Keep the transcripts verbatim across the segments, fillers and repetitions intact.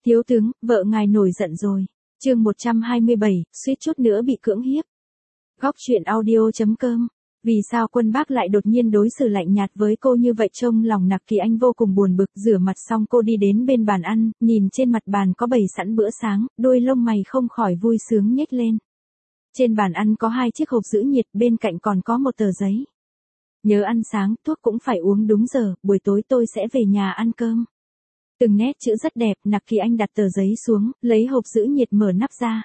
Thiếu tướng, vợ ngài nổi giận rồi. Chương một trăm hai mươi bảy, suýt chút nữa bị cưỡng hiếp. Góc truyện audio chấm com. Vì sao Quân Bác lại đột nhiên đối xử lạnh nhạt với cô như vậy? Trông lòng Nặc Kỳ Anh vô cùng buồn bực. Rửa mặt xong cô đi đến bên bàn ăn, nhìn trên mặt bàn có bày sẵn bữa sáng, đôi lông mày không khỏi vui sướng nhếch lên. Trên bàn ăn có hai chiếc hộp giữ nhiệt, bên cạnh còn có một tờ giấy. Nhớ ăn sáng, thuốc cũng phải uống đúng giờ, buổi tối tôi sẽ về nhà ăn cơm. Từng nét chữ rất đẹp. Nặc Kỳ Anh đặt tờ giấy xuống, lấy hộp giữ nhiệt mở nắp ra.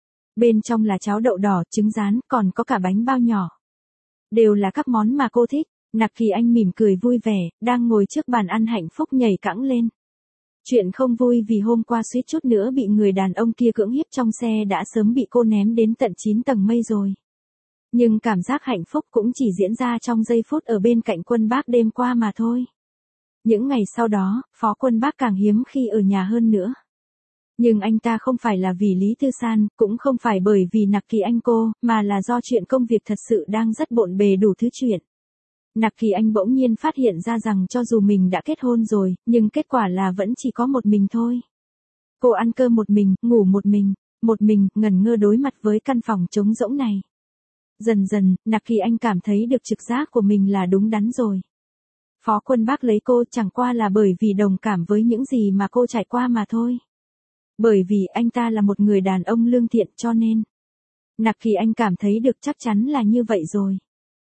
Bên trong là cháo đậu đỏ, trứng rán, còn có cả bánh bao nhỏ. Đều là các món mà cô thích. Nặc Kỳ Anh mỉm cười vui vẻ, đang ngồi trước bàn ăn hạnh phúc nhảy cẫng lên. Chuyện không vui vì hôm qua suýt chút nữa bị người đàn ông kia cưỡng hiếp trong xe đã sớm bị cô ném đến tận chín tầng mây rồi. Nhưng cảm giác hạnh phúc cũng chỉ diễn ra trong giây phút ở bên cạnh Quân Bác đêm qua mà thôi. Những ngày sau đó, Phó Quân Bác càng hiếm khi ở nhà hơn nữa. Nhưng anh ta không phải là vì Lý Thư San, cũng không phải bởi vì Nặc Kỳ Anh cô, mà là do chuyện công việc thật sự đang rất bộn bề đủ thứ chuyện. Nặc Kỳ Anh bỗng nhiên phát hiện ra rằng cho dù mình đã kết hôn rồi, nhưng kết quả là vẫn chỉ có một mình thôi. Cô ăn cơm một mình, ngủ một mình, một mình, ngẩn ngơ đối mặt với căn phòng trống rỗng này. Dần dần, Nặc Kỳ Anh cảm thấy được trực giác của mình là đúng đắn rồi. Phó Quân Bác lấy cô chẳng qua là bởi vì đồng cảm với những gì mà cô trải qua mà thôi. Bởi vì anh ta là một người đàn ông lương thiện cho nên. Nặc Kỳ Anh cảm thấy được chắc chắn là như vậy rồi.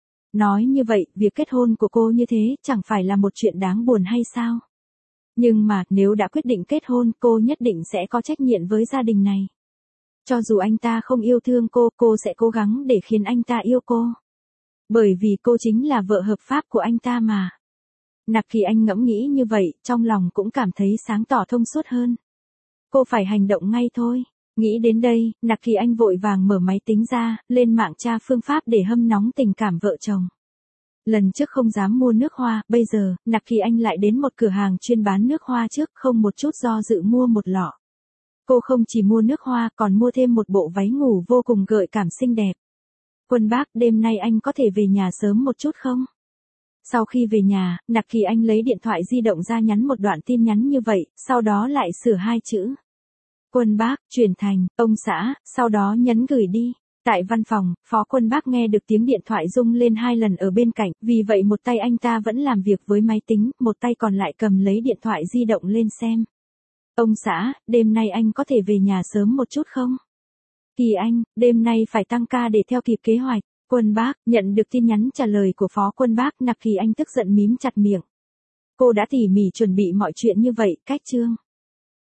Nói như vậy, việc kết hôn của cô như thế chẳng phải là một chuyện đáng buồn hay sao? Nhưng mà, nếu đã quyết định kết hôn, cô nhất định sẽ có trách nhiệm với gia đình này. Cho dù anh ta không yêu thương cô, cô sẽ cố gắng để khiến anh ta yêu cô. Bởi vì cô chính là vợ hợp pháp của anh ta mà. Nặc Kỳ Anh ngẫm nghĩ như vậy, trong lòng cũng cảm thấy sáng tỏ thông suốt hơn. Cô phải hành động ngay thôi. Nghĩ đến đây, Nặc Kỳ Anh vội vàng mở máy tính ra, lên mạng tra phương pháp để hâm nóng tình cảm vợ chồng. Lần trước không dám mua nước hoa, bây giờ, Nặc Kỳ Anh lại đến một cửa hàng chuyên bán nước hoa trước, không một chút do dự mua một lọ. Cô không chỉ mua nước hoa, còn mua thêm một bộ váy ngủ vô cùng gợi cảm xinh đẹp. Quân Bác, đêm nay anh có thể về nhà sớm một chút không? Sau khi về nhà, Nặc Kỳ Anh lấy điện thoại di động ra nhắn một đoạn tin nhắn như vậy, sau đó lại sửa hai chữ. Quân Bác, chuyển thành, ông xã, sau đó nhấn gửi đi. Tại văn phòng, Phó Quân Bác nghe được tiếng điện thoại rung lên hai lần ở bên cạnh, vì vậy một tay anh ta vẫn làm việc với máy tính, một tay còn lại cầm lấy điện thoại di động lên xem. Ông xã, đêm nay anh có thể về nhà sớm một chút không? Kỳ Anh, đêm nay phải tăng ca để theo kịp kế hoạch. Quân Bác, nhận được tin nhắn trả lời của Phó Quân Bác, Nặc Kỳ Anh tức giận mím chặt miệng. Cô đã tỉ mỉ chuẩn bị mọi chuyện như vậy, cách chương.